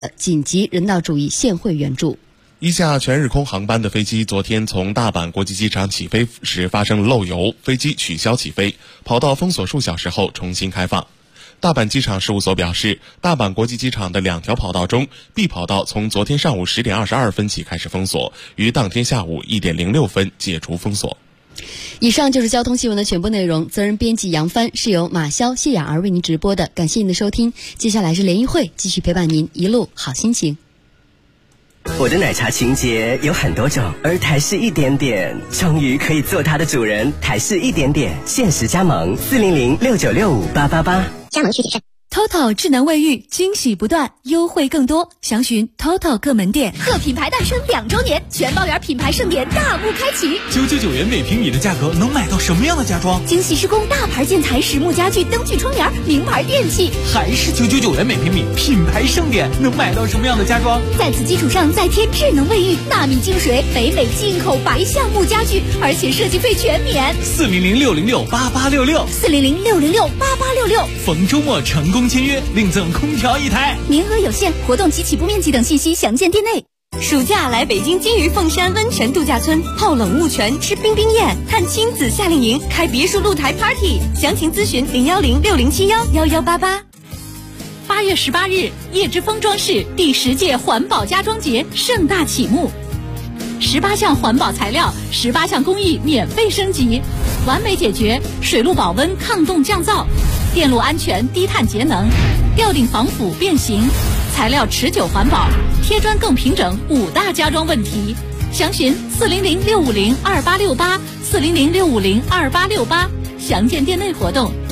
紧急人道主义现汇援助。 一架全日空航班的飞机昨天从大阪国际机场起飞时发生漏油，飞机取消起飞，跑道封锁数小时后重新开放。大阪机场事务所表示，大阪国际机场的2条跑道中，B 跑道从昨天上午10点22分起开始封锁，于当天下午1点06分解除封锁。 以上就是交通新闻的全部内容，责任编辑杨帆，是由马潇、谢雅儿为您直播的，感谢您的收听。接下来是联谊会，继续陪伴您一路好心情。 我的奶茶情节有很多种，而台式一点点终于可以做它的主人。台式一点点限时加盟40069658888， 加盟需谨慎。 TOTO 智能卫浴惊喜不断，优惠更多，详询 TOTO 各门店。 贺品牌诞生2周年，全包圆品牌盛典大幕开启。 999元每平米的价格能买到什么样的家装？ 精细施工大牌建材、实木家具、灯具窗帘、名牌电器。 还是999元每平米，品牌盛典能买到什么样的家装？ 在此基础上再添智能卫浴、纳米净水、北美进口白橡木家具，而且设计费全免。 40060688866 40060688866， 逢周末成功签约，另赠空调1台， 名额有限，活动及起步面积等信息详见店内。 暑假来北京金鱼凤山温泉度假村泡冷雾泉、吃冰冰宴、看亲子夏令营、开别墅露台 party， 详情咨询01060711188。 8月18日，叶之峰装饰第10届环保家装节盛大启幕，18项环保材料、18项工艺免费升级，完美解决水陆保温抗冻降噪、电路安全低碳节能、吊顶防腐变形、材料持久环保、贴砖更平整5大家装问题。详询40065028868 40065028868，详见店内活动。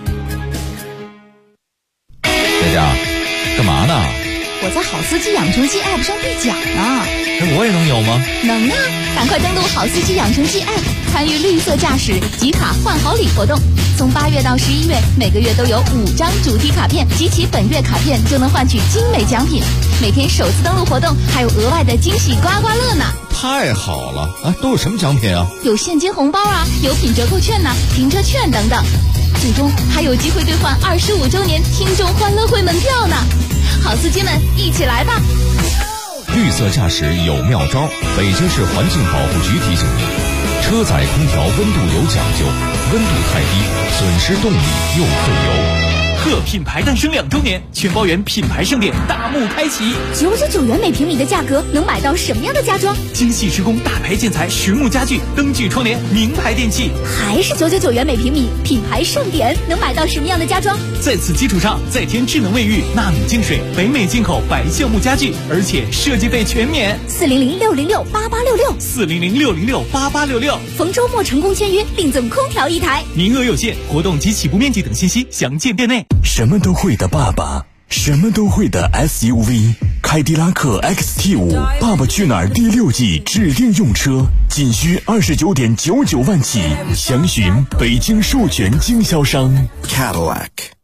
佳佳，干嘛呢？ 我在好司机养成记 App 上兑奖呢。 那我也能有吗？ 能啊，赶快登录好司机养成记 App， 参与绿色驾驶集卡换好礼活动。从8月到11月，每个月都有5张主题卡片，集齐本月卡片就能换取精美奖品。每天首次登录活动还有额外的惊喜刮刮乐呢。 太好了啊！都有什么奖品啊？ 有现金红包啊，有品折扣券呐、停车券等等。最终还有机会兑换25周年听众欢乐会门票呢。好司机们，一起来吧！ 绿色驾驶有妙招，北京市环境保护局提醒您：车载空调温度有讲究，温度太低，损失动力又费油。 贺品牌诞生2周年，全包圆品牌盛典大幕开启。 999元每平米的价格能买到什么样的家装？ 精细施工大牌建材、实木家具、灯具窗帘、名牌电器。 还是999元每平米，品牌盛典能买到什么样的家装？ 在此基础上再添智能卫浴、纳米净水、北美进口白橡木家具，而且设计费全免。 40060688866 40060688866， 逢周末成功签约，另赠空调1台， 名额有限，活动及起步面积等信息详见店内。 什么都会的爸爸，什么都会的 SUV， 凯迪拉克 XT5 爸爸去哪儿第6季指定用车，仅需29.99万起，详询北京授权经销商 Cadillac。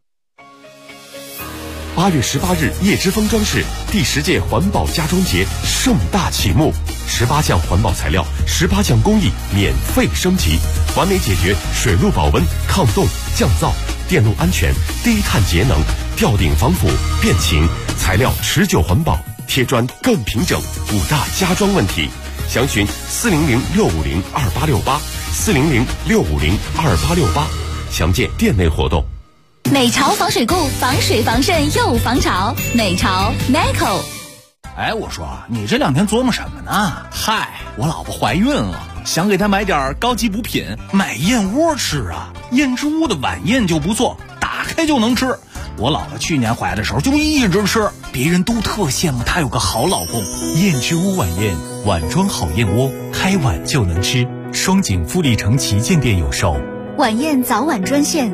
8月18日，叶之峰装饰第10届环保家装节盛大启幕，18项环保材料、18项工艺免费升级，完美解决水陆保温、抗冻、降噪、电路安全、低碳节能、吊顶防腐、变形、材料持久环保、贴砖更平整5大家装问题。详询40065028868 40065028868，详见店内活动。 美潮防水固，防水防渗又防潮，美潮 Meco。 哎，我说你这2天琢磨什么呢？嗨，我老婆怀孕了，想给她买点高级补品，买燕窝吃啊。燕之屋的晚宴就不错，打开就能吃。我老婆去年怀的时候就一直吃，别人都特羡慕她有个好老公。 燕之屋晚宴，碗装好燕窝，开碗就能吃。双井富力城旗舰店有售。 晚宴早晚专线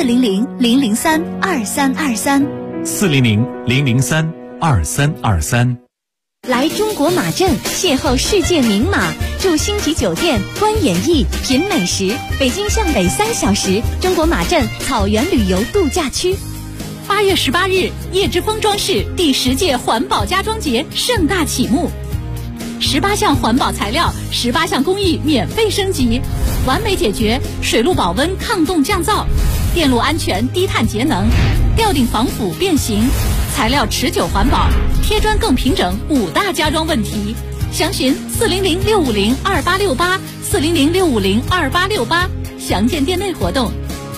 400-003-2323 400-003-2323。 来中国马镇邂逅世界名马，住星级酒店，观演艺，品美食。北京向北3小时，中国马镇草原旅游度假区。8月18日，叶之峰装饰第10届环保家装节盛大启幕，18项环保材料、18项工艺免费升级，完美解决水陆保温抗冻降噪、电路安全低碳节能、吊顶防腐变形、 材料持久环保，贴砖更平整，5大家装问题。详询400-650-2868，400-650-2868，详见店内活动。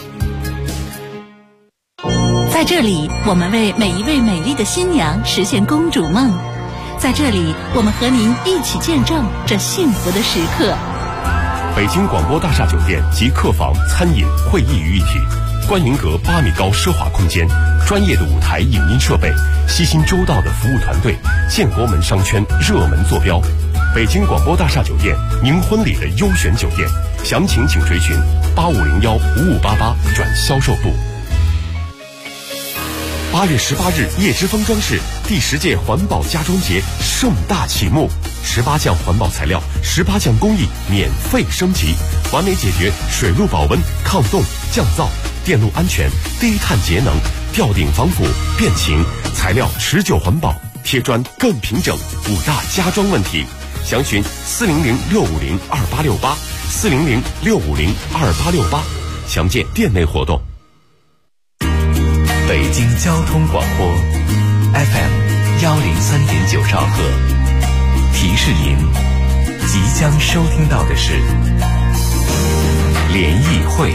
在这里，我们为每一位美丽的新娘实现公主梦。在这里，我们和您一起见证这幸福的时刻。 北京广播大厦酒店集客房、餐饮、会议于一体，观云阁8米高奢华空间，专业的舞台影音设备，悉心周到的服务团队，建国门商圈热门坐标。北京广播大厦酒店，您婚礼的优选酒店，详情请垂询8501-5588转销售部。8月18日，叶之峰装饰第10届环保家装节盛大启幕，18项环保材料，18项工艺免费升级，完美解决水路保温、抗冻、降噪、电路安全、低碳节能、吊顶防腐、变形，材料持久环保，贴砖更平整，5大家装问题。详询400-650-2868，400-650-2868，详见店内活动。 北京交通广播 FM 103.9兆赫，提示您即将收听到的是联谊会。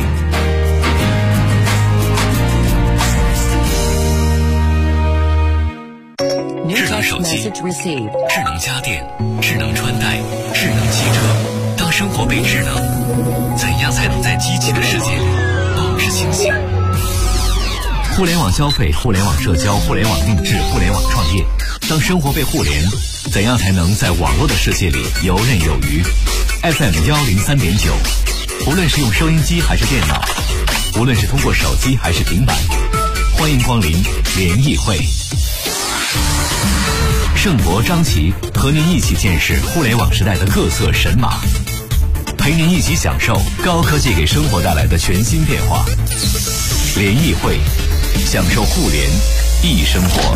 智能手机、智能家电、智能穿戴、智能汽车，当生活被智能，怎样才能在机器的世界里保持清醒？互联网消费、互联网社交、互联网定制、互联网创业，当生活被互联，怎样才能在网络的世界里游刃有余？ FM 103.9，无论是用收音机还是电脑，无论是通过手机还是平板，欢迎光临联谊会。盛博、张琪和您一起见识互联网时代的各色神马，陪您一起享受高科技给生活带来的全新变化。联谊会，享受互联易生活。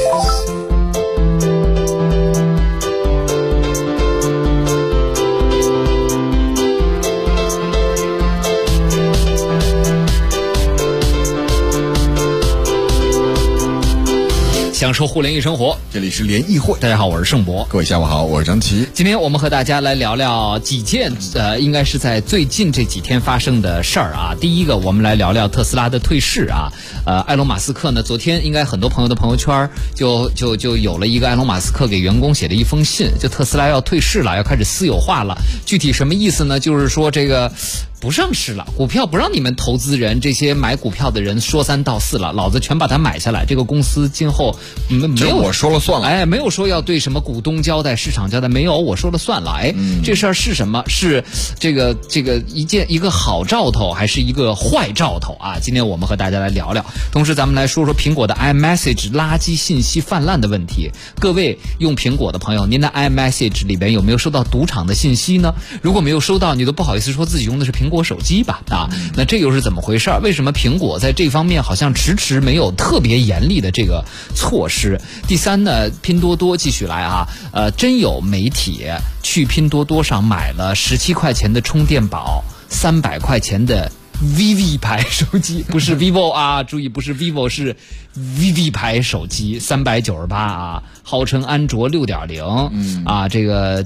享受互联易生活， 这里是联谊会。 大家好，我是盛博。 各位下午好，我是张琪。 今天我们和大家来聊聊几件应该是在最近这几天发生的事儿啊。第一个，我们来聊聊特斯拉的退市啊。埃隆马斯克呢，昨天应该很多朋友的朋友圈就有了一个埃隆马斯克给员工写的一封信，就特斯拉要退市了，要开始私有化了。具体什么意思呢？就是说这个不上市了，股票不让你们投资人这些买股票的人说三道四了，老子全把它买下来。这个公司今后没有我说了算了， 哎，没有说要对什么股东交代、市场交代，没有，我说了算了。哎，这事儿是什么？是这个一个好兆头，还是一个坏兆头啊？今天我们和大家来聊聊，同时咱们来说说苹果的 iMessage 垃圾信息泛滥的问题。各位用苹果的朋友，您的 iMessage 里边有没有收到赌场的信息呢？如果没有收到，你都不好意思说自己用的是苹果手机吧？啊，那这又是怎么回事？为什么苹果在这方面好像迟迟没有特别严厉的这个措施？第三呢，拼多多继续来啊，真有媒体去拼多多上买了17块钱的充电宝，300块钱的 VV 牌手机，不是 vivo 啊，注意不是 vivo， 是 VV 牌手机398啊，号称安卓6.0，啊，这个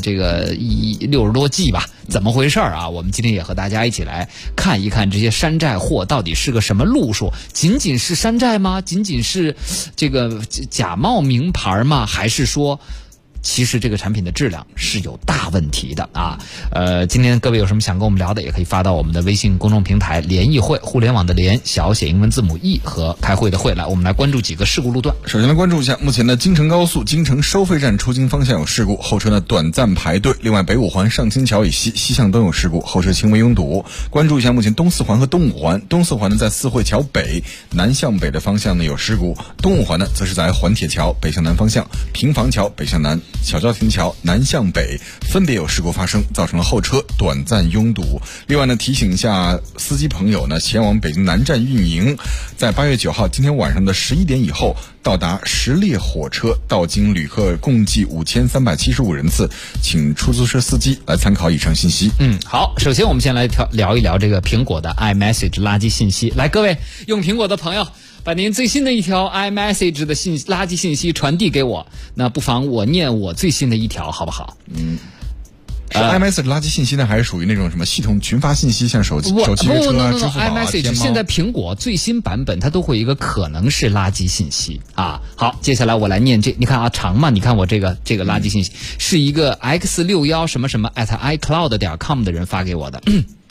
60多 G 吧，怎么回事啊？我们今天也和大家一起来看一看这些山寨货到底是个什么路数，仅仅是山寨吗？仅仅是这个假冒名牌吗？还是说其实这个产品的质量是有大问题的啊！今天各位有什么想跟我们聊的，也可以发到我们的微信公众平台联谊会，互联网的联，小写英文字母 E 和开会的会。来，我们来关注几个事故路段。 首先来关注一下，目前的京承高速京承收费站出京方向有事故，后车呢短暂排队。另外，北五环上清桥以西向东有事故，后车轻微拥堵。关注一下，目前东四环和东五环，东四环呢在四惠桥北南向北的方向呢有事故，东五环呢则是在环铁桥北向南方向、平房桥北向南、小昭亭桥南向北分别有事故发生，造成了后车短暂拥堵。另外呢，提醒一下司机朋友呢，前往北京南站运营，在8月9号今天晚上的11点以后到达10列火车到京旅客共计5375人次，请出租车司机来参考以上信息。 好，首先我们先来聊一聊这个苹果的 iMessage 垃圾信息。来，各位用苹果的朋友， 把您最新的一条 iMessage 的垃圾信息传递给我，那不妨我念我最新的一条好不好？ 是 iMessage 垃圾信息呢，还是属于那种什么系统群发信息，像手机约车啊、支付宝啊、 iMessage 天猫？ 现在苹果最新版本它都会有一个可能是垃圾信息啊。好，接下来我来念这，你看啊，长嘛？你看我这个垃圾信息是一个 x61什么什么 @icloud.com 的人发给我的，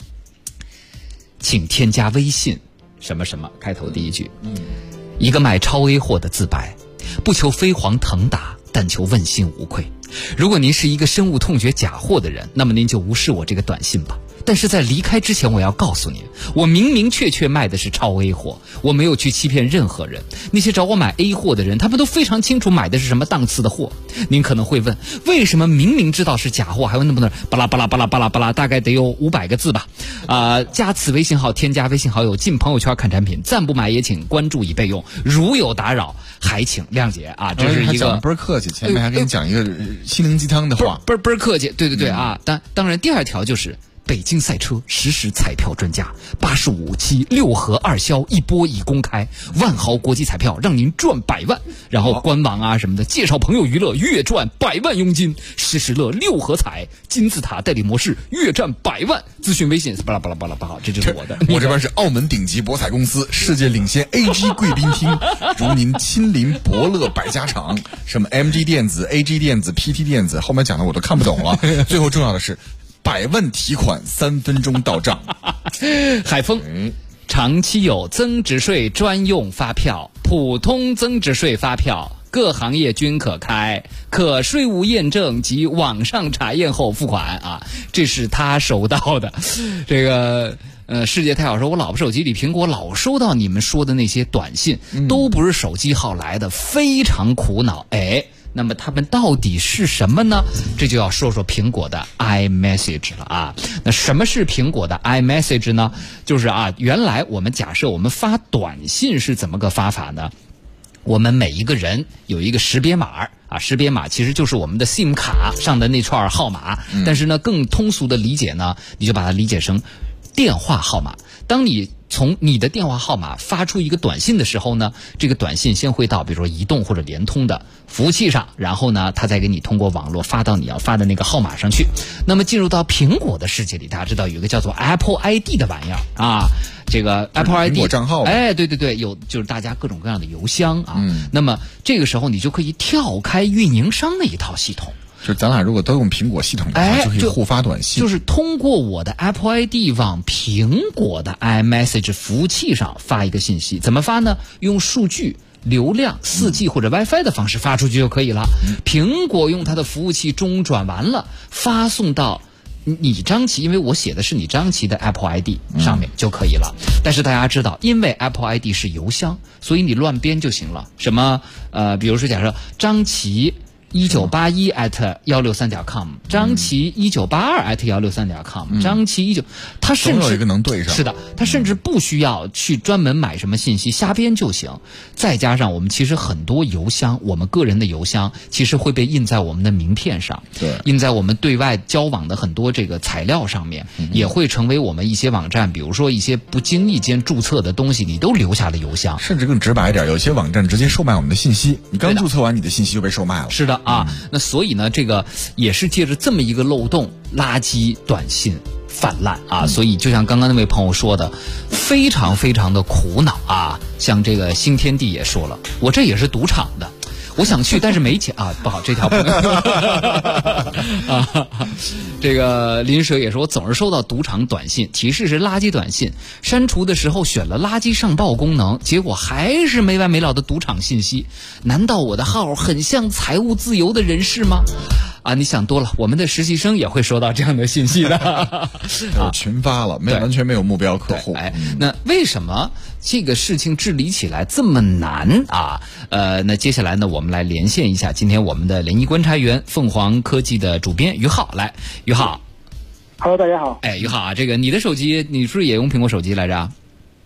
请添加微信什么什么开头第一句，一个卖超 A 货的自白，不求飞黄腾达，但求问心无愧。如果您是一个深恶痛绝假货的人，那么您就无视我这个短信吧。但是在离开之前，我要告诉您，我明明确确卖的是超 A 货，我没有去欺骗任何人。那些找我买 A 货的人，他们都非常清楚买的是什么档次的货。您可能会问，为什么明明知道是假货，还会那么多巴拉巴拉巴拉巴拉巴拉，大概得有500个字吧？加此微信号，添加微信好友，进朋友圈看产品，暂不买也请关注以备用。如有打扰，还请谅解啊！这是一个倍儿客气，前面还给你讲一个心灵鸡汤的话， 倍儿客气。对啊！当然，第二条就是。北京赛车实时彩票专家，85期6合2销一波已公开，万豪国际彩票让您赚100万，然后官网啊什么的介绍朋友娱乐月赚100万佣金，时时乐6合彩金字塔代理模式月赚100万，咨询微信巴拉巴拉巴拉巴拉，这就是我的。 我这边是澳门顶级博彩公司，世界领先 AG 贵宾厅，如您亲临伯乐百家场，什么 MG 电子、AG 电子、PT 电子，后面讲的我都看不懂了。最后重要的是。100万提款3分钟到账。 海丰长期有增值税专用发票、普通增值税发票，各行业均可开，可税务验证及网上查验后付款啊。这是他收到的。这个世界太好说，我老婆手机里苹果老收到你们说的那些短信，都不是手机号来的，非常苦恼。那么他们到底是什么呢？这就要说说苹果的 iMessage 了啊。那什么是苹果的 iMessage 呢？就是原来我们假设我们发短信是怎么个发法呢？我们每一个人有一个识别码识别码其实就是我们的 SIM 卡上的那串号码，但是呢，更通俗的理解呢，你就把它理解成电话号码。当你从你的电话号码发出一个短信的时候呢，这个短信先会到比如说移动或者联通的服务器上，然后呢，它再给你通过网络发到你要发的那个号码上去。那么进入到苹果的世界里，大家知道有一个叫做 Apple ID 的玩意儿啊，这个 Apple ID 苹果账号， 对，有就是大家各种各样的邮箱啊。那么这个时候你就可以跳开运营商那一套系统。 就是咱俩如果都用苹果系统的话，就可以互发短信。 就是通过我的 Apple ID 往苹果的 iMessage 服务器上发一个信息，怎么发呢？用数据、流量、4G 或者 WiFi 的方式发出去就可以了。苹果用它的服务器中转完了，发送到你张琪，因为我写的是你张琪的 Apple ID 上面就可以了。但是大家知道，因为 Apple ID 是邮箱，所以你乱编就行了。什么比如说假设张琪1981@163.com， 张琪1982@163.com， 张琪19，他甚至总有一个能对上。 是的，他甚至不需要去专门买什么信息，瞎编就行。再加上我们其实很多邮箱，我们个人的邮箱其实会被印在我们的名片上， 对， 印在我们对外交往的很多这个材料上面，也会成为我们一些网站，比如说一些不经意间注册的东西，你都留下了邮箱。 甚至更直白一点，有些网站直接售卖我们的信息，你刚注册完，你的信息就被售卖了。 是的。那所以呢，这个也是借着这么一个漏洞，垃圾短信泛滥所以就像刚刚那位朋友说的，非常非常的苦恼像这个新天地也说了，我这也是赌场的，我想去，但是没钱不好，这条朋友这个林蛇也说，我总是收到赌场短信，提示是垃圾短信，删除的时候选了垃圾上报功能，结果还是没完没了的赌场信息。难道我的号很像财务自由的人士吗？你想多了，我们的实习生也会收到这样的信息的。 群发了，完全没有目标客户。 那为什么这个事情治理起来这么难那接下来呢，我们来连线一下今天我们的联谊观察员，凤凰科技的主编于浩。来，于浩。 Hello， 大家好。 于浩这个你的手机，你是不是也用苹果手机来着？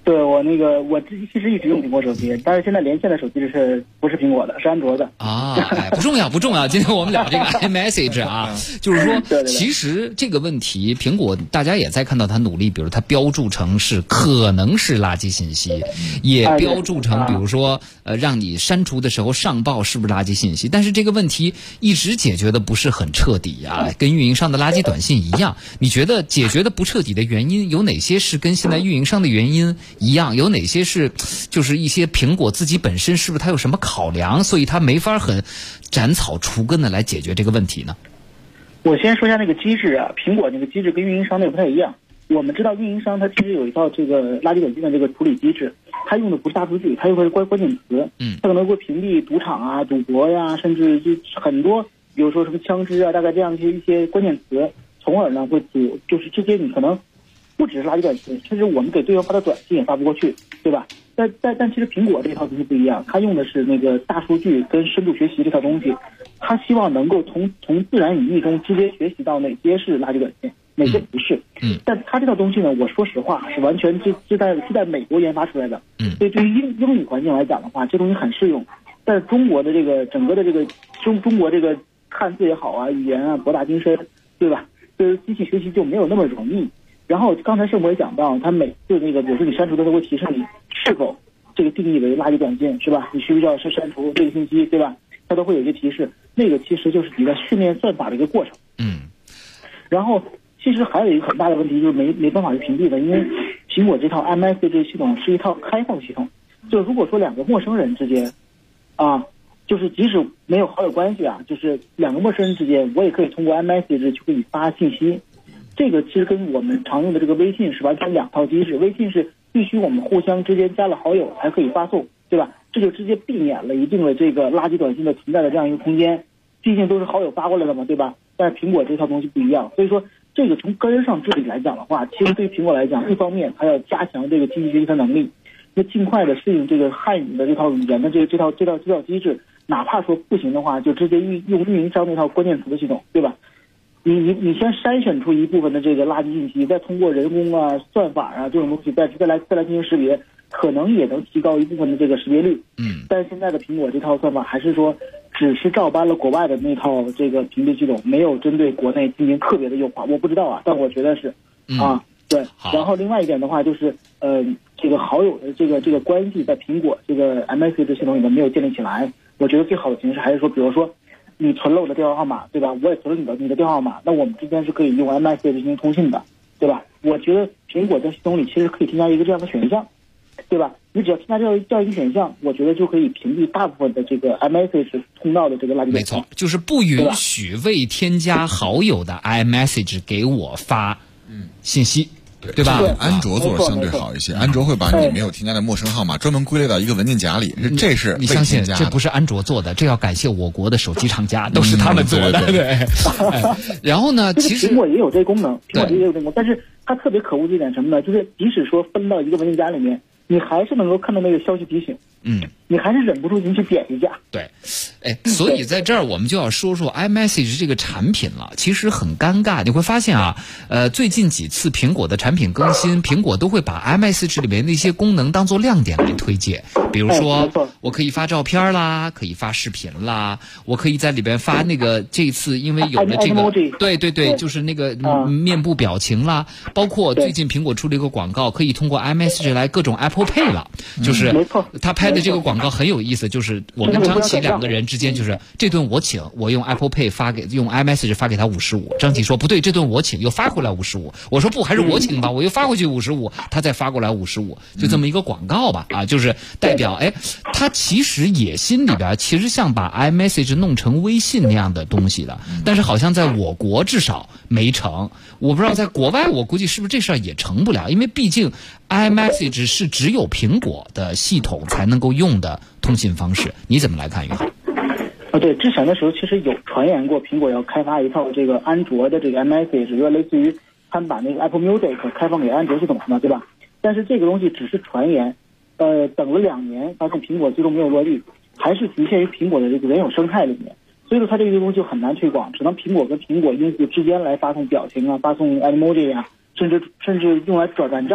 对，我其实一直用苹果手机，但是现在连线的手机不是苹果的，是安卓的啊。不重要不重要，今天我们聊这个 iMessage 啊，就是说对， 其实这个问题，苹果大家也在看到它努力，比如它标注成是可能是垃圾信息，也标注成比如说让你删除的时候上报是不是垃圾信息，但是这个问题一直解决的不是很彻底啊，跟运营商的垃圾短信一样。你觉得解决的不彻底的原因有哪些是跟现在运营商的原因一样？有哪些是就是一些苹果自己本身是不是它有什么考量，所以它没法很斩草除根的来解决这个问题呢？ 我先说一下那个机制啊，苹果那个机制跟运营商那个不太一样。我们知道运营商它其实有一套这个垃圾短信的这个处理机制，它用的不是大数据，它用的是关键词。它可能会屏蔽赌场啊、赌博呀，甚至就很多，比如说什么枪支啊，大概这样一些关键词，从而呢会就是这些你可能不只是垃圾短信，甚至我们给对方发的短信也发不过去，对吧？但其实苹果这套东西不一样，它用的是那个大数据跟深度学习这套东西，它希望能够从自然语义中直接学习到哪些是垃圾短信，哪些不是。但它这套东西呢，我说实话是完全是在美国研发出来的。所以对于英语环境来讲的话，这东西很适用。但是中国的这个整个的这个中国这个汉字也好啊，语言啊博大精深，对吧？就是机器学习就没有那么容易。然后刚才盛博也讲到，他每次那个比如说你删除的时候会提示你是否这个定义为垃圾短信，是吧？你需不需要删除这个信息，对吧？它都会有一些提示。那个其实就是你在训练算法的一个过程。然后其实还有一个很大的问题就是没办法去屏蔽的，因为苹果这套 iMessage 系统是一套开放系统，就如果说两个陌生人之间啊，就是即使没有好友关系啊，就是两个陌生人之间，我也可以通过 iMessage 去给你发信息。这个其实跟我们常用的这个微信是完全两套机制。微信是必须我们互相之间加了好友才可以发送，对吧？这就直接避免了一定的这个垃圾短信的存在的这样一个空间，毕竟都是好友发过来的嘛，对吧？但是苹果这套东西不一样，所以说这个从根上这里来讲的话，其实对于苹果来讲，一方面它要加强这个机器学习的能力，要尽快的适应这个汉语的这套语言的这套机制，哪怕说不行的话，就直接用运营商那套关键词的系统，对吧？你先筛选出一部分的这个垃圾信息，再通过人工啊、算法啊这种东西再来进行识别，可能也能提高一部分的这个识别率。但是现在的苹果这套算法还是说只是照搬了国外的那套这个屏蔽系统，没有针对国内进行特别的优化。我不知道啊，但我觉得是对。然后另外一点的话就是这个好友的这个关系在苹果这个 iMessage 系统里面没有建立起来。我觉得最好的形式还是说，比如说你存了我的电话号码，对吧？我也存了你的电话号码，那我们之间是可以用 iMessage 进行通信的，对吧？我觉得苹果在系统里其实可以添加一个这样的选项，对吧？你只要添加这样一个选项，我觉得就可以屏蔽大部分的这个 iMessage 通道的这个垃圾短信。 没错，就是不允许未添加好友的 iMessage 给我发信息。对吧？ 安卓做的相对好一些，安卓会把你没有添加的陌生号码专门归类到一个文件夹里，这是你相信这不是安卓做的，这要感谢我国的手机厂家，都是他们做的。对。然后呢，其实苹果也有这功能，苹果也有这功能，但是它特别可恶的一点什么呢？就是即使说分到一个文件夹里面，你还是能够看到那个消息提醒。你还是忍不住进去点一下。 对，所以在这儿我们就要说说 iMessage 这个产品了。其实很尴尬，你会发现啊，最近几次苹果的产品更新，苹果都会把 iMessage 里面的一些功能当做亮点来推荐。比如说，我可以发照片啦，可以发视频啦，我可以在里边发那个这次因为有了这个，对，就是那个面部表情啦，包括最近苹果出了一个广告，可以通过 iMessage 来各种 Apple Pay 了，就是他拍的这个广告很有意思，就是我跟张琪两个人之间，就是这顿我请，我用 Apple Pay 用 iMessage 发给他55，张琪说不对，这顿我请，又发回来55，我说不，还是我请吧，我又发回去55，他再发过来55，就这么一个广告吧，就是代表他其实野心里边其实像把 iMessage 弄成微信那样的东西的，但是好像在我国至少没成，我不知道在国外，我估计是不是这事儿也成不了，因为毕竟 iMessage 是只有苹果的系统才能够用的通信方式，你怎么来看，于航？ 对，之前的时候其实有传言过，苹果要开发一套这个安卓的这个 iMessage， 有点类似于他们把那个 Apple Music 开放给安卓系统嘛，对吧？但是这个东西只是传言，等了2年，发现苹果最终没有落地，还是局限于苹果的这个原有生态里面，所以说它这个东西就很难推广，只能苹果跟苹果用户之间来发送表情啊，发送 emoji 啊，甚至用来转账，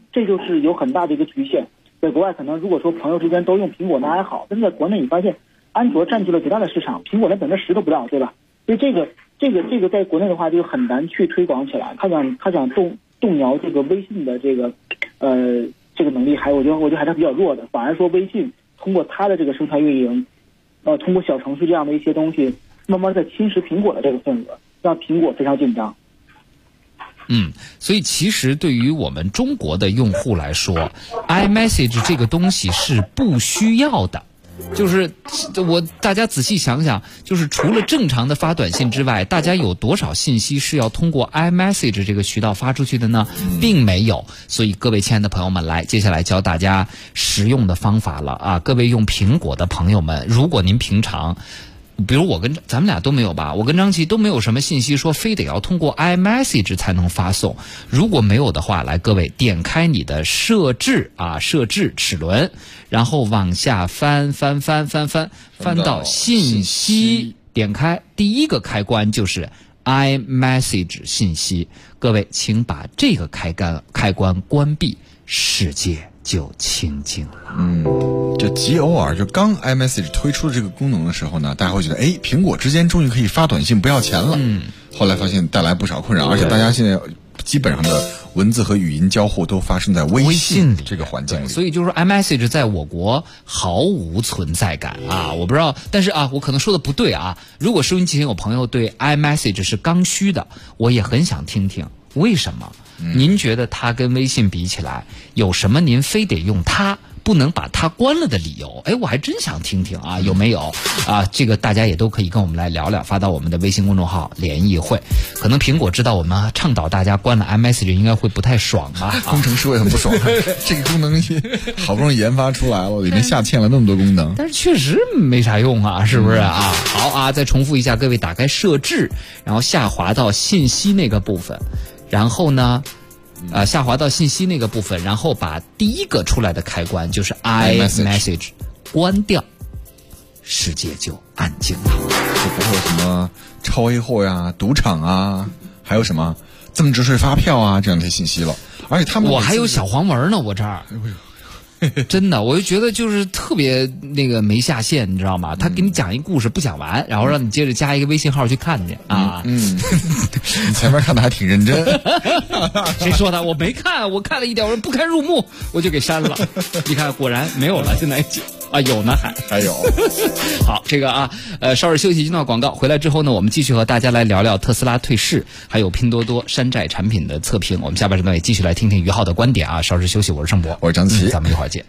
这就是有很大的一个局限。在国外可能如果说朋友之间都用苹果那还好，但是在国内你发现安卓占据了极大的市场，苹果连10%都不到，对吧？所以这个在国内的话就很难去推广起来。他想动摇这个微信的这个能力，我觉得还是比较弱的。反而说微信通过它的这个生态运营，通过小程序这样的一些东西，慢慢在侵蚀苹果的这个份额，让苹果非常紧张。 所以其实对于我们中国的用户来说 ，iMessage 这个东西是不需要的。就是大家仔细想想，就是除了正常的发短信之外，大家有多少信息是要通过 iMessage 这个渠道发出去的呢？并没有。所以各位亲爱的朋友们，接下来教大家实用的方法了啊！各位用苹果的朋友们，如果您平常比如我跟咱们俩都没有吧，我跟张琪都没有什么信息说非得要通过 iMessage 才能发送。如果没有的话，来各位点开你的设置齿轮，然后往下翻到信息，点开第一个开关就是 iMessage 信息。各位请把这个开关关闭，世界就清静了。 就极偶尔，就刚 iMessage 推出的这个功能的时候呢，大家会觉得，苹果之间终于可以发短信不要钱了。后来发现带来不少困扰，而且大家现在基本上的文字和语音交互都发生在微信这个环境里， 所以就是说 iMessage 在我国毫无存在感啊！我不知道，但是我可能说的不对啊。如果收音机前有朋友对 iMessage 是刚需的，我也很想听听为什么。您觉得它跟微信比起来，有什么您非得用它不能把它关了的理由？我还真想听听啊，有没有啊？这个大家也都可以跟我们来聊聊，发到我们的微信公众号联谊会。可能苹果知道我们倡导大家关了 iMessage 应该会不太爽吧？ 工程师会很不爽。这个功能好不容易研发出来了，里面下嵌了那么多功能， 但是确实没啥用啊，是不是啊？好啊，再重复一下，各位打开设置，然后下滑到信息那个部分。然后呢，下滑到信息那个部分，然后把第一个出来的开关就是 iMessage 关掉，世界就安静了。 就不会有什么超 A 货呀、赌场啊，还有什么增值税发票啊这样的信息了。而且我还有小黄文呢，我这儿。真的，我就觉得就是特别没下线，你知道吗？他给你讲一故事不讲完，然后让你接着加一个微信号去看去啊。 你前面看的还挺认真。 谁说的？我没看，我看了一点，我说不堪入目，我就给删了。你看，果然没有了，现在有呢， 还有。 好，这个稍事休息，进到广告，回来之后呢，我们继续和大家来聊聊特斯拉退市，还有拼多多山寨产品的测评。我们下半时段也继续来听听于浩的观点啊。稍事休息，我是盛博， 我是张琪， 咱们一会儿见。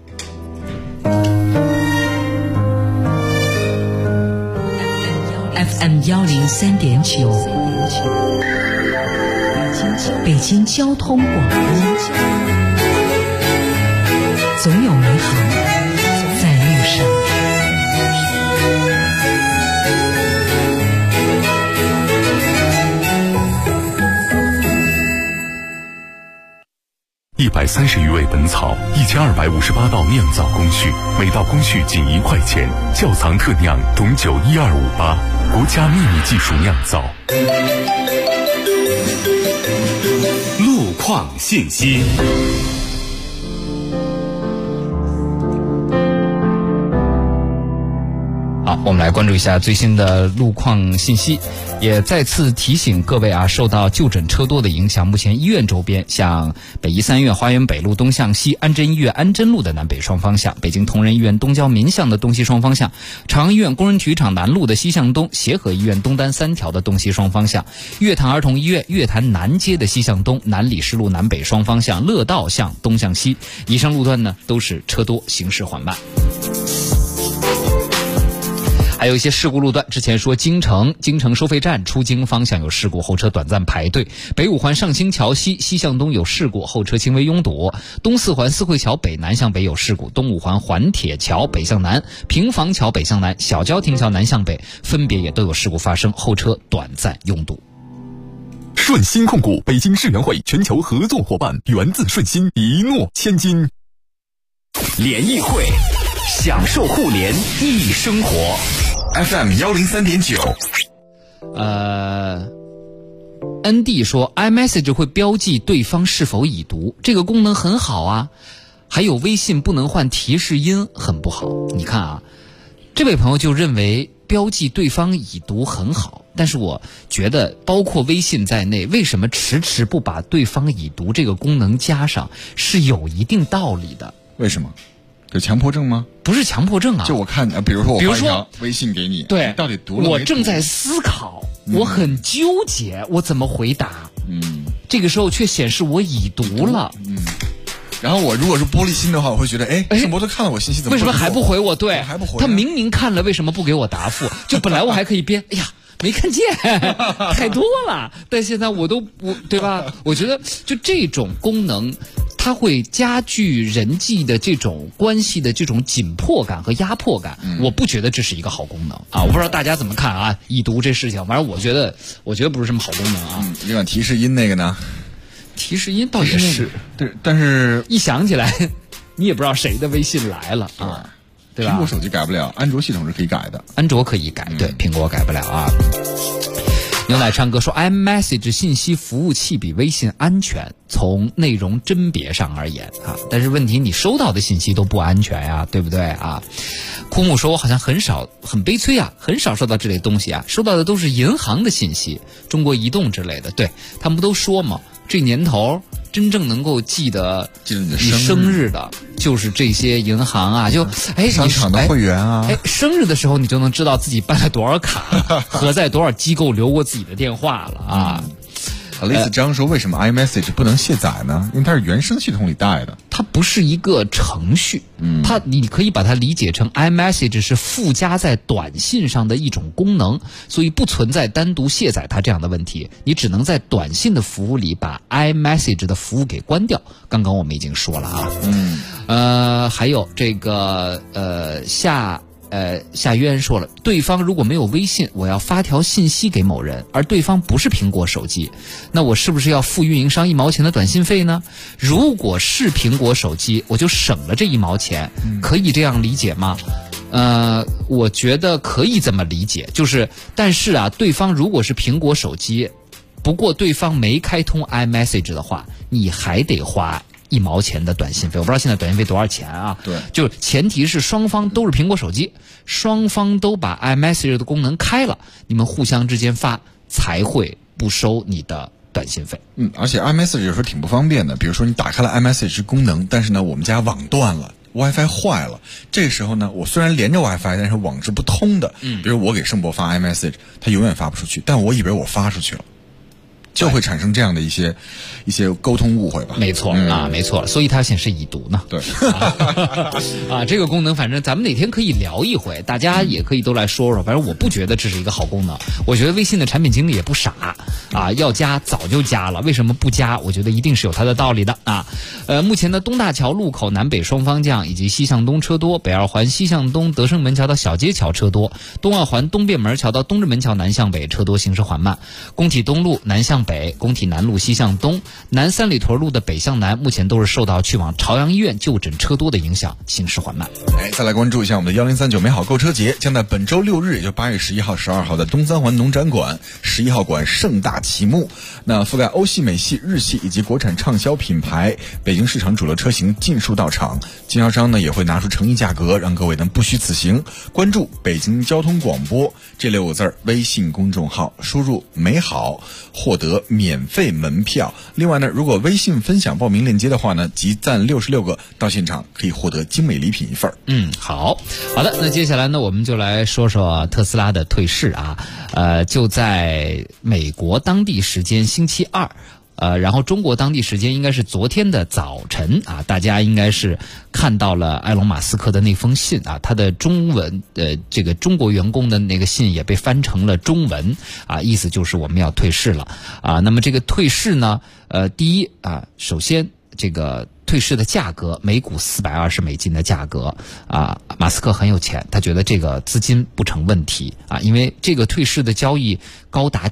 FM 103.9，北京交通广播，总有美好在路上。 130余味本草，1258道酿造工序，每道工序仅1块钱。窖藏特酿董酒12588，国家秘密技术酿造。路况信息。 好，我们来关注一下最新的路况信息，也再次提醒各位啊，受到就诊车多的影响，目前医院周边，像北医三院花园北路东向西、安贞医院安贞路的南北双方向、北京同仁医院东郊民巷的东西双方向、长安医院工人体育场南路的西向东、协和医院东单3条的东西双方向、乐坛儿童医院乐坛南街的西向东、南礼士路南北双方向、乐道向东向西，以上路段呢都是车多，行驶缓慢。还有一些事故路段，之前说京城收费站出京方向有事故，后车短暂排队；北五环上清桥西向东有事故，后车轻微拥堵；东四环四惠桥北南向北有事故，东五环环铁桥北向南、平房桥北向南、小交亭桥南向北分别也都有事故发生，后车短暂拥堵。 顺鑫控股北京世园会全球合作伙伴，源自顺鑫，一诺千金。 联谊会，享受互联易生活。FM 103.9。 ND 说 iMessage 会标记对方是否已读，这个功能很好啊。还有微信不能换提示音很不好。你看啊，这位朋友就认为标记对方已读很好，但是我觉得包括微信在内，为什么迟迟不把对方已读这个功能加上，是有一定道理的。 为什么？有强迫症吗？ 不是强迫症啊， 就我看，比如说我发一条微信给你， 对， 到底读了没读？ 我正在思考，我很纠结，我怎么回答？这个时候却显示我已读了。 然后我如果是玻璃心的话，我会觉得，盛博都看了我信息，怎么为什么还不回我？对， 还不回？ 他明明看了，为什么不给我答复？就本来我还可以编，哎呀，没看见，太多了。但现在我对吧？我觉得就这种功能，它会加剧人际的这种关系的这种紧迫感和压迫感。我不觉得这是一个好功能啊！我不知道大家怎么看啊？已读这事情，反正我觉得不是什么好功能啊。 另外提示音那个呢？ 提示音倒也是， 对，但是一想起来，你也不知道谁的微信来了啊，对吧？ 苹果手机改不了，安卓系统是可以改的， 安卓可以改，对，苹果改不了啊。牛奶唱歌说 iMessage 信息服务器比微信安全，从内容甄别上而言啊，但是问题你收到的信息都不安全呀，对不对啊？枯木说我好像很悲催啊，很少收到这类东西啊，收到的都是银行的信息，中国移动之类的，对，他们不都说嘛，这年头真正能够记得你生日的，就是这些银行啊，就商场的会员啊， 生日的时候你就能知道自己办了多少卡，和在多少机构留过自己的电话了啊。 类似张说为什么 iMessage 不能卸载呢？因为它是原生系统里带的， 它不是一个程序，你可以把它理解成 iMessage 是附加在短信上的一种功能，所以不存在单独卸载它这样的问题，你只能在短信的服务里把 iMessage 的服务给关掉。刚刚我们已经说了啊，还有这个夏渊说了，对方如果没有微信，我要发条信息给某人，而对方不是苹果手机，那我是不是要付运营商1毛钱的短信费呢？如果是苹果手机，我就省了这1毛钱，可以这样理解吗？我觉得可以这么理解，但是啊，对方如果是苹果手机，不过对方没开通 iMessage 的话，你还得花1毛钱的短信费，我不知道现在短信费多少钱啊？ 对， 就前提是双方都是苹果手机，双方都把 iMessage 的功能开了，你们互相之间发才会不收你的短信费。 而且 iMessage 有时候挺不方便的，比如说你打开了 iMessage 功能，但是呢，我们家网断了。WiFi 坏了，这个时候呢，我虽然连着 WiFi， 但是网是不通的。比如我给盛博发 iMessage， 他永远发不出去，但我以为我发出去了。就会产生这样的一些沟通误会吧。 没错没错，所以它显示已读呢。 对这个功能反正咱们哪天可以聊一回，大家也可以都来说说。反正我不觉得这是一个好功能，我觉得微信的产品经理也不傻啊，要加早就加了，为什么不加？我觉得一定是有它的道理的啊。目前的东大桥路口南北双方向以及西向东车多，北二环西向东德胜门桥到小街桥车多，东二环东便门桥到东直门桥南向北车多，行驶缓慢。工体东路南向北，工体南路西向东，南三里屯路的北向南目前都是受到去往朝阳医院就诊车多的影响，行驶缓慢。 再来关注一下我们的1039美好购车节，将在本周6日，也就8月11号、12号的东三环农展馆、11号馆盛大启幕。那覆盖欧系、美系、日系以及国产畅销品牌，北京市场主流车型尽数到场。经销商呢也会拿出诚意价格，让各位能不虚此行。关注北京交通广播这6个字，微信公众号输入美好，获得免费门票。另外呢，如果微信分享报名链接的话呢，集赞66个到现场可以获得精美礼品1份。 好的，那接下来呢，我们就来说说特斯拉的退市啊。就在美国当地时间星期二。然后中国当地时间应该是昨天的早晨啊，大家应该是看到了埃隆马斯克的那封信啊，他的中文这个中国员工的那个信也被翻成了中文啊，意思就是我们要退市了啊。那么这个退市呢，第一啊，首先这个退市的价格每股$420的价格啊，马斯克很有钱，他觉得这个资金不成问题啊，因为这个退市的交易高达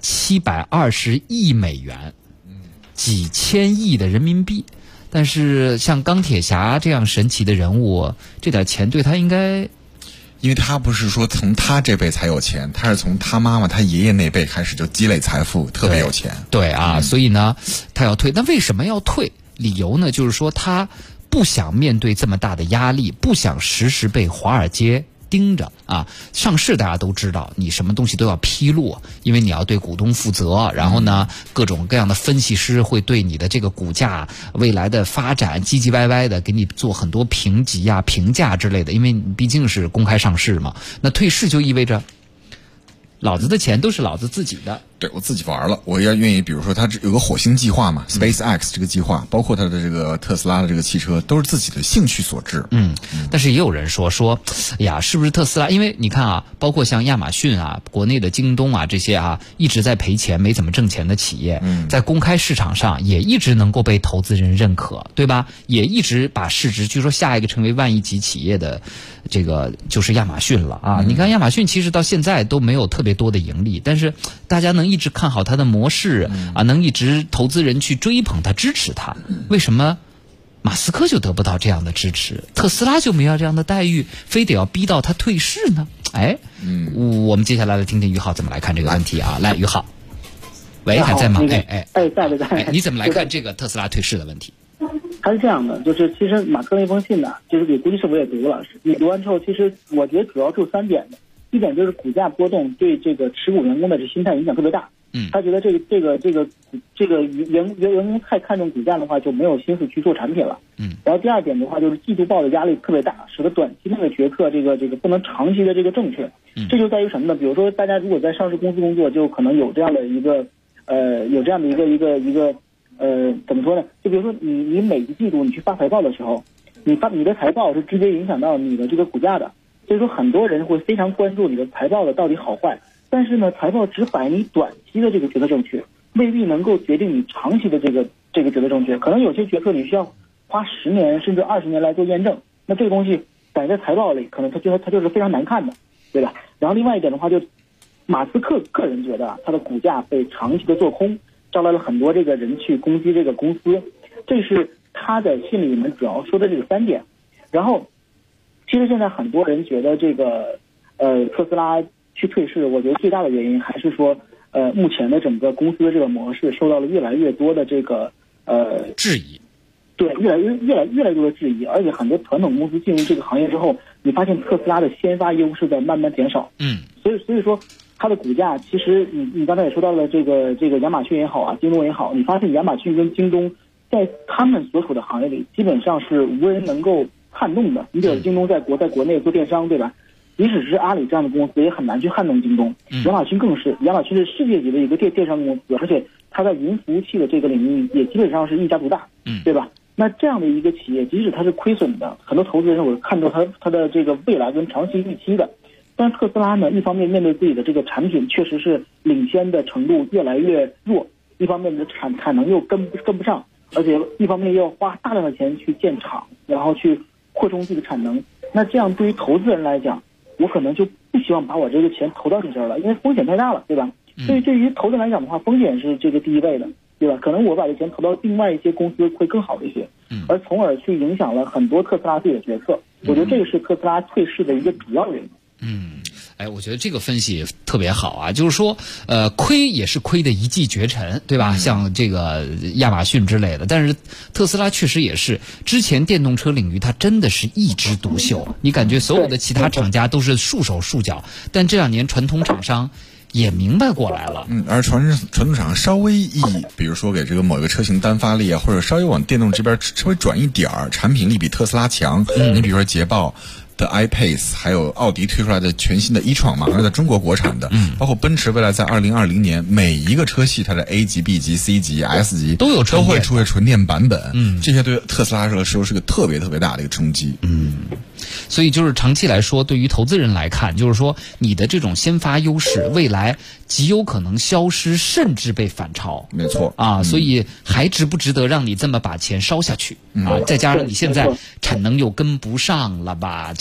$720亿。几千亿的人民币，但是像钢铁侠这样神奇的人物，这点钱对他应该因为他不是说从他这辈才有钱，他是从他妈妈、他爷爷那辈开始就积累财富，特别有钱。 对啊，所以呢，他要退。那为什么要退？理由呢，就是说他不想面对这么大的压力，不想时时被华尔街盯着啊。上市大家都知道，你什么东西都要披露，因为你要对股东负责。然后呢，各种各样的分析师会对你的这个股价未来的发展唧唧歪歪的给你做很多评级啊、评价之类的，因为你毕竟是公开上市嘛。那退市就意味着老子的钱都是老子自己的。 对，我自己玩了，我也愿意，比如说他有个火星计划嘛，SpaceX 这个计划，包括他的这个特斯拉的这个汽车，都是自己的兴趣所致。 但是也有人说，哎呀，是不是特斯拉？因为你看啊，包括像亚马逊啊、国内的京东啊这些啊，一直在赔钱、没怎么挣钱的企业，在公开市场上也一直能够被投资人认可，对吧？也一直把市值，据说下一个成为万亿级企业的这个就是亚马逊了啊。你看亚马逊其实到现在都没有特别多的盈利，但是大家能一直看好它的模式啊，能一直投资人去追捧它、支持它。为什么马斯克就得不到这样的支持，特斯拉就没有这样的待遇，非得要逼到他退市呢？我们接下来来听听于浩怎么来看这个问题啊。来，于浩，喂，还在吗？ 在。 你怎么来看这个特斯拉退市的问题？ 他是这样的，就是其实马克那封信呢，就是估计是我也读了，你读完之后，其实我觉得主要就3点的。一点就是股价波动对这个持股员工的这心态影响特别大。他觉得这个员工太看重股价的话，就没有心思去做产品了。然后第二点的话，就是季度报的压力特别大，使得短期内的决策这个不能长期的这个正确。这就在于什么呢？比如说大家如果在上市公司工作，就可能有这样的一个怎么说呢？就比如说你每个季度你去发财报的时候，你的财报是直接影响到你的这个股价的。所以说很多人会非常关注你的财报的到底好坏，但是呢，财报只反映你短期的这个决策正确，未必能够决定你长期的这个决策正确。可能有些决策你需要花10年甚至20年来做验证，那这个东西摆在财报里，可能它就是非常难看的，对吧？然后另外一点的话，就马斯克个人觉得他的股价被长期的做空，招来了很多这个人去攻击这个公司，这是他的信里面主要说的这个3点。然后其实现在很多人觉得这个特斯拉去退市，我觉得最大的原因还是说目前的整个公司的这个模式受到了越来越多的这个质疑。 对，越来越多的质疑，而且很多传统公司进入这个行业之后，你发现特斯拉的先发优势在慢慢减少。所以说它的股价其实你刚才也说到了这个亚马逊也好啊，京东也好，你发现亚马逊跟京东在他们所处的行业里基本上是无人能够撼动的。你比如京东在国内做电商，对吧？即使是阿里这样的公司也很难去撼动京东。亚马逊更是，亚马逊是世界级的一个电商公司，而且它在云服务器的这个领域也基本上是一家独大，对吧？那这样的一个企业，即使它是亏损的，很多投资人我看到它的这个未来跟长期预期的。但是特斯拉呢，一方面面对自己的这个产品确实是领先的程度越来越弱，一方面的产能又跟不上，而且一方面又要花大量的钱去建厂，然后去扩充自己的产能。那这样对于投资人来讲，我可能就不希望把我这个钱投到你这儿了，因为风险太大了，对吧？所以对于投资人来讲的话，风险是这个第一位的，对吧？可能我把这钱投到另外一些公司会更好一些，而从而去影响了很多特斯拉自己的决策。我觉得这个是特斯拉退市的一个主要原因。 我觉得这个分析特别好啊，就是说，亏也是亏的一骑绝尘，对吧？像这个亚马逊之类的，但是特斯拉确实也是之前电动车领域它真的是一枝独秀，你感觉所有的其他厂家都是束手束脚，但这2年传统厂商也明白过来了。 而传统厂商稍微比如说给这个某一个车型单发力啊，或者稍微往电动这边稍微转一点儿，产品力比特斯拉强。你比如说捷豹的 iPace， 还有奥迪推出来的全新的e-tron马上在中国国产的，包括奔驰未来在2020年每一个车系它的 A 级、B 级、C 级、S 级都会出现纯电版本。这些对特斯拉来说是个特别特别大的一个冲击。 所以就是长期来说，对于投资人来看，就是说你的这种先发优势未来极有可能消失，甚至被反超。 没错啊，所以还值不值得让你这么把钱烧下去啊？再加上你现在产能又跟不上了吧？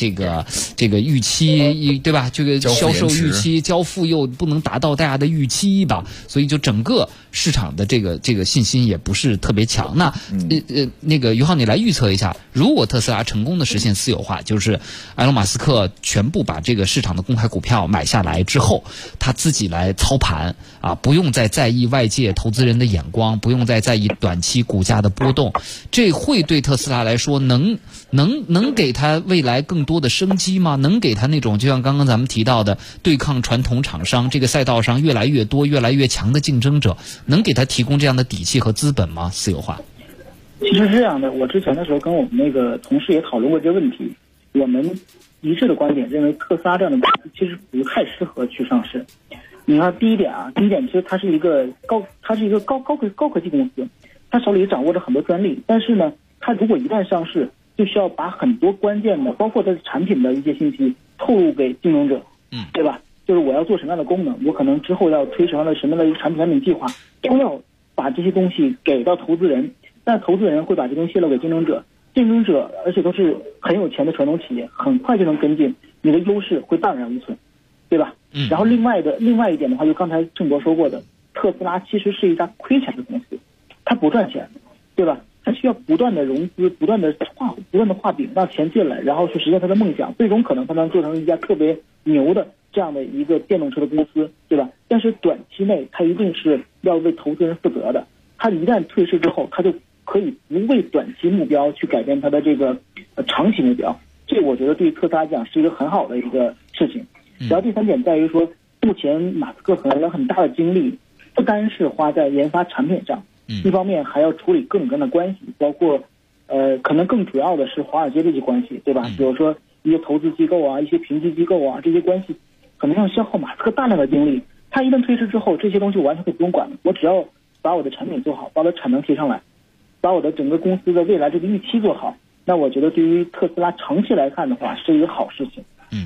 这个预期，对吧？这个销售预期、交付又不能达到大家的预期吧，所以就整个市场的这个信心也不是特别强。那那个于浩，你来预测一下，如果特斯拉成功的实现私有化，就是埃隆马斯克全部把这个市场的公开股票买下来之后，他自己来操盘啊，不用再在意外界投资人的眼光，不用再在意短期股价的波动，这会对特斯拉来说能给他未来更多的生机吗？能给他那种就像刚刚咱们提到的对抗传统厂商，这个赛道上越来越多越来越强的竞争者，能给他提供这样的底气和资本吗？私有化其实是这样的，我之前的时候跟我们那个同事也讨论过这个问题，我们一致的观点认为特斯拉这样的公司其实不太适合去上市。你看第一点其实它是一个高科技公司，它手里掌握着很多专利，但是呢，它如果一旦上市，就需要把很多关键的，包括它产品的一些信息透露给竞争者，对吧？就是我要做什么样的功能，我可能之后要推什么样的一个产品计划，都要把这些东西给到投资人，但投资人会把这东西泄露给竞争者，而且都是很有钱的传统企业，很快就能跟进，你的优势会荡然无存，对吧？然后另外一点的话，就刚才郑博说过的，特斯拉其实是一家亏钱的公司，它不赚钱，对吧？它需要不断的融资，不断的画饼，让钱进来，然后去实现它的梦想，最终可能它能做成一家特别牛的这样的一个电动车的公司，对吧？但是短期内它一定是要为投资人负责的，它一旦退市之后，它就可以不为短期目标去改变它的这个长期目标，这我觉得对特斯拉讲是一个很好的一个事情。然后第三点在于说，目前马斯克可能有很大的精力，不单是花在研发产品上，一方面还要处理各种各样的关系，包括可能更主要的是华尔街这些关系，对吧？比如说一些投资机构啊，一些评级机构啊，这些关系可能要消耗马斯克大量的精力。他一旦退市之后，这些东西完全可以不用管了，我只要把我的产品做好，把我的产能提上来，把我的整个公司的未来这个预期做好，那我觉得对于特斯拉长期来看的话是一个好事情。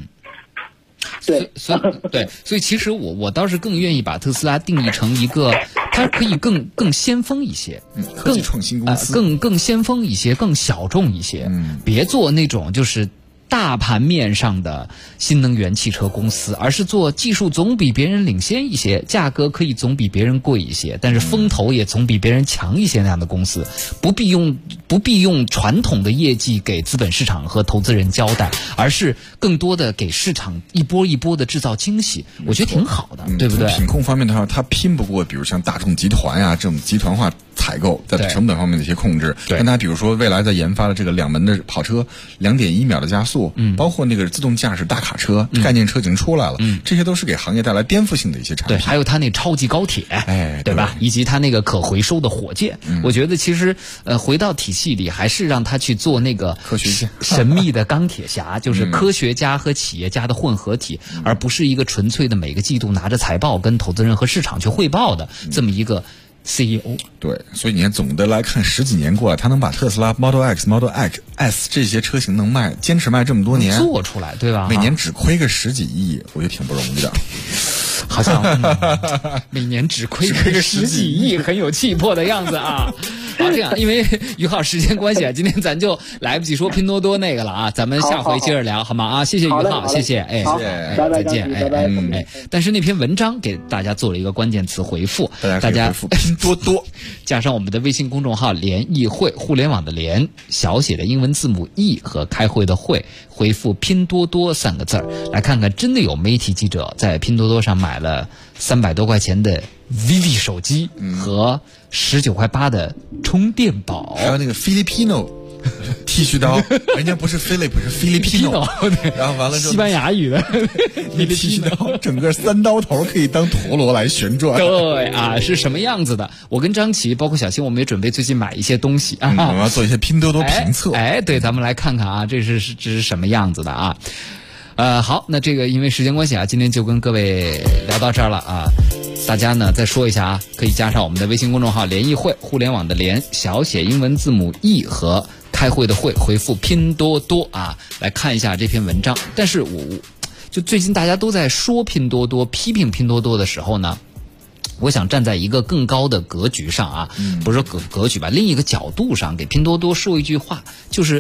所以其实我倒是更愿意把特斯拉定义成一个，它可以更先锋一些， 科技创新公司， 更先锋一些，更小众一些，别做那种就是大盘面上的新能源汽车公司，而是做技术总比别人领先一些，价格可以总比别人贵一些，但是风投也总比别人强一些那样的公司，不必用传统的业绩给资本市场和投资人交代，而是更多的给市场一波一波的制造惊喜，我觉得挺好的，对不对？ 品控方面的话，它拼不过比如像大众集团呀这种集团化采购，在成本方面的一些控制。但它比如说未来在研发的这个2门的跑车，2.1秒的加速，包括那个自动驾驶大卡车、概念车已经出来了，这些都是给行业带来颠覆性的一些产品。 对，还有它那超级高铁，对吧？以及它那个可回收的火箭，我觉得其实回到体系里，还是让它去做那个科学家神秘的钢铁侠，就是科学家和企业家的混合体，而不是一个纯粹的每个季度拿着财报跟投资人和市场去汇报的这么一个CEO。 对，所以你看总的来看10几年过来，他能把特斯拉 Model X、Model S 这些车型能坚持卖这么多年， 做出来，对吧？ 每年只亏个10几亿，我觉得挺不容易的。 好像每年只亏个10几亿，很有气魄的样子啊。好，这样，因为于浩时间关系啊，今天咱就来不及说拼多多那个了啊，咱们下回接着聊，好吗？啊，谢谢于浩，谢谢，再见，但是那篇文章给大家做了一个关键词回复，大家回复拼多多， 加上我们的微信公众号联谊会，互联网的联，小写的英文字母 E 和开会的会，回复拼多多3个字儿，来看看真的有媒体记者在拼多多上买了300多块钱的 VV 手机和19.8块的充电宝， 还有那个 Filipino 剃须刀，人家不是 Philip 是 Filipino， 然后完了之后西班牙语的你的剃须刀整个3刀头可以当陀螺来旋转。 对啊，是什么样子的？我跟张琪包括小新，我们也准备最近买一些东西啊， 我们要做一些拼多多评测。 对，咱们来看看啊，这是什么样子的啊？好，那这个因为时间关系啊，今天就跟各位聊到这儿了啊。大家呢再说一下啊，可以加上我们的微信公众号联谊会，互联网的联，小写英文字母 E 和开会的会，回复拼多多啊，来看一下这篇文章。但是我就最近大家都在说拼多多、批评拼多多的时候呢，我想站在一个更高的格局上啊，不是说格局吧，另一个角度上给拼多多说一句话，就是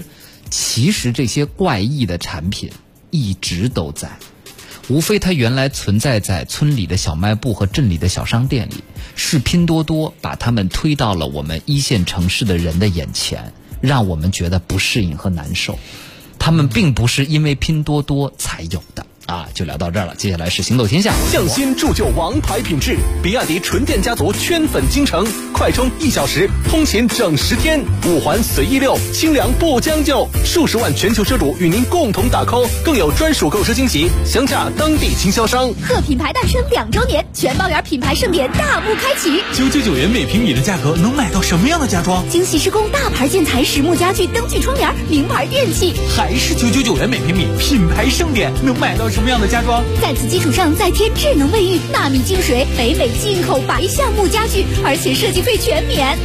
其实这些怪异的产品一直都在，无非它原来存在在村里的小卖部和镇里的小商店里，是拼多多把它们推到了我们一线城市的人的眼前，让我们觉得不适应和难受。他们并不是因为拼多多才有的啊。就聊到这儿了，接下来是行走天下。 匠心铸就王牌品质，比亚迪纯电家族圈粉京城，快充1小时，通勤整10天，5环随意溜，清凉不将就，数十万全球车主与您共同打 call， 更有专属购车惊喜，详价当地经销商。 贺品牌诞生2周年，全包圆品牌盛典大幕开启 ，999元每平米的价格能买到什么样的家装？ 精细施工大牌建材、实木家具、灯具、窗帘、名牌电器， 还是999元每平米，品牌盛典能买到什么样的家装？ 在此基础上再添智能卫浴、纳米净水、北美进口白橡木家具，而且设计费全免。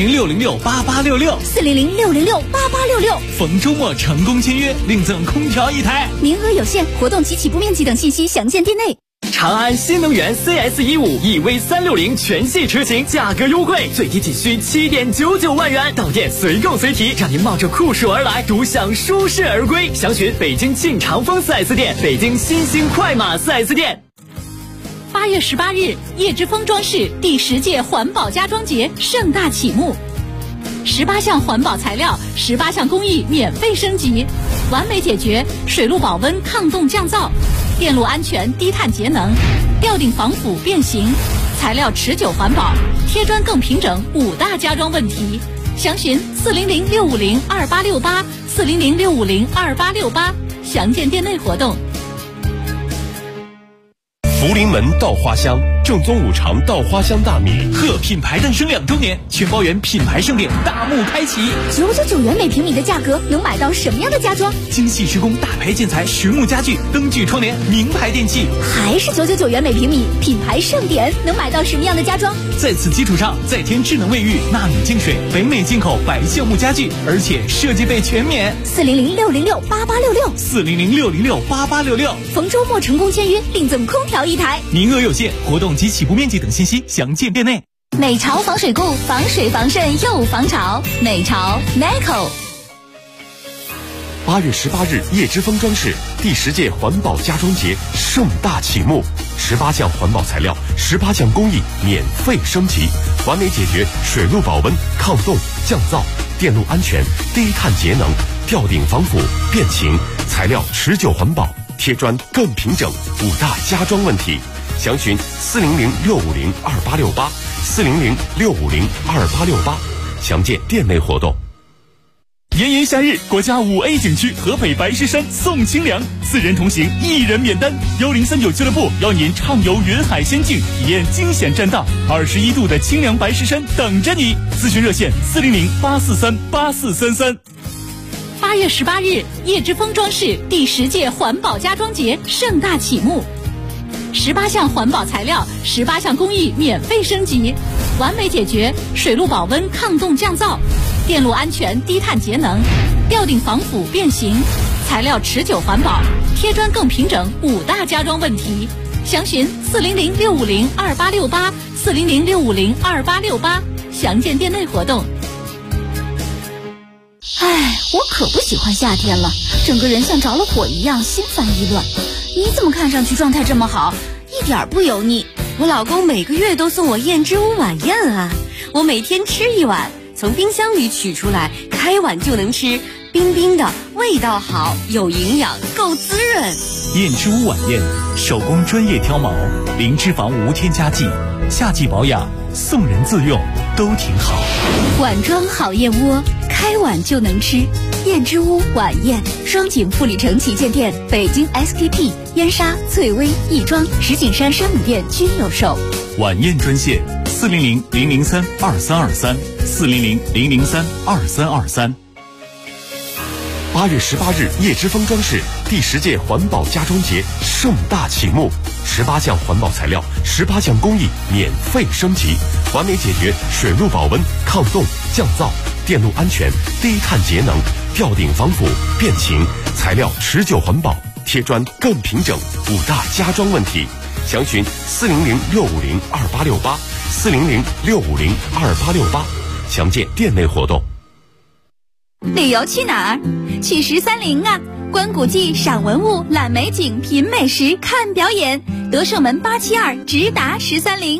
400-606-8866，400-606-8866，逢周末成功签约，另赠空调1台， 名额有限，活动及起步面积等信息详见店内。 长安新能源 CS15 EV360 全系车型价格优惠，最低仅需7.99万元，到店随购随提，让您冒着酷暑而来，独享舒适而归。详询北京晋长风 4S 店、北京新兴快马 4S 店。 8月18日，叶之峰装饰第10届环保家装节盛大启幕，18项环保材料，18项工艺免费升级，完美解决水陆保温抗冻降噪，电路安全低碳节能，吊顶防腐变形，材料持久环保，贴砖更平整5大家装问题。详询400-650-2868，400-650-2868，详见店内活动。 福临门稻花香，正宗五常稻花香大米。 贺品牌诞生2周年，全包圆品牌盛典大幕开启 ，999元每平米的价格能买到什么样的家装？ 精细施工大牌建材、实木家具、灯具窗帘、名牌电器， 还是999元每平米，品牌盛典能买到什么样的家装？ 在此基础上再添智能卫浴、纳米净水、北美进口白橡木家具，而且设计费全免。 400-606-8866，400-606-8866，逢周末成功签约，另赠空调1台， 名额有限，活动及起步面积等信息详见店内。 美潮防水固，防水防渗又防潮，美潮 NECO。 8月18日，叶之峰装饰第10届环保家装节盛大启幕，18项环保材料，18项工艺免费升级，完美解决水陆保温抗冻降噪，电路安全低碳节能，吊顶防腐变形，材料持久环保，贴砖更平整5大家装问题。详询400-650-2868，400-650-2868，详见店内活动。 炎炎夏日，国家5A 景区合肥白石山送清凉，4人同行1人免单。1039俱乐部邀您畅游云海仙境，体验惊险栈道，21度的清凉白石山等着你。咨询热线400-843-8433。 8月18日，叶之峰装饰第10届环保家装节盛大启幕，18项环保材料，18项工艺免费升级，完美解决水陆保温抗冻降噪，电路安全低碳节能，吊顶防腐变形，材料持久环保，贴砖更平整5大家装问题。详询400-650-2868，400-650-2868，详见店内活动。 唉，我可不喜欢夏天了，整个人像着了火一样，心烦意乱。你怎么看上去状态这么好，一点不油腻？ 我老公每个月都送我燕之屋晚宴啊，我每天吃1碗，从冰箱里取出来，开碗就能吃，冰冰的，味道好，有营养，够滋润。 燕之屋晚宴，手工专业挑毛，零脂肪无添加剂，夏季保养，送人自用都挺好。 碗装好燕窝，开碗就能吃。燕之屋晚宴，双井富里城旗舰店、北京 SKP、燕莎、翠微、亦庄、石景山山姆店均有售。 晚宴专线400-003-2323，400-003-2323。 8月18日，叶之峰装饰第10届环保家装节盛大启幕，18项环保材料，18项工艺免费升级，完美解决水陆保温抗冻降噪，电路安全低碳节能，吊顶防腐变形，材料持久环保，贴砖更平整5大家装问题。详询400-650-2868，400-650-2868，详见店内活动。 旅游去哪儿？去13陵啊！观古迹、赏文物、览美景、品美食、看表演。德胜门872直达13陵。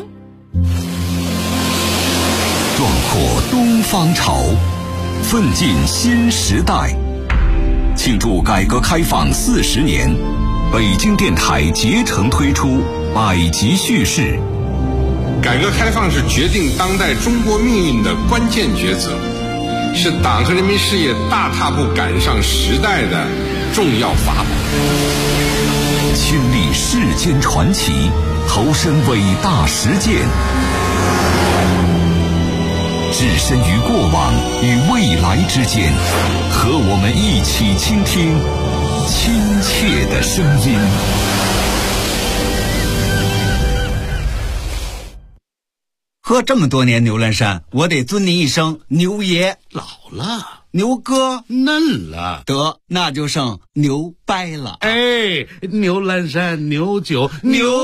壮阔东方潮，奋进新时代。庆祝改革开放40年，北京电台竭诚推出百集叙事。 改革开放是决定当代中国命运的关键抉择，是党和人民事业大踏步赶上时代的重要法宝。 亲历世间传奇，投身伟大实践，置身于过往与未来之间，和我们一起倾听亲切的声音。 喝这么多年牛栏山，我得尊你一声牛爷。 老了， 牛哥嫩了， 得那就剩牛掰了。 哎，牛栏山牛酒牛。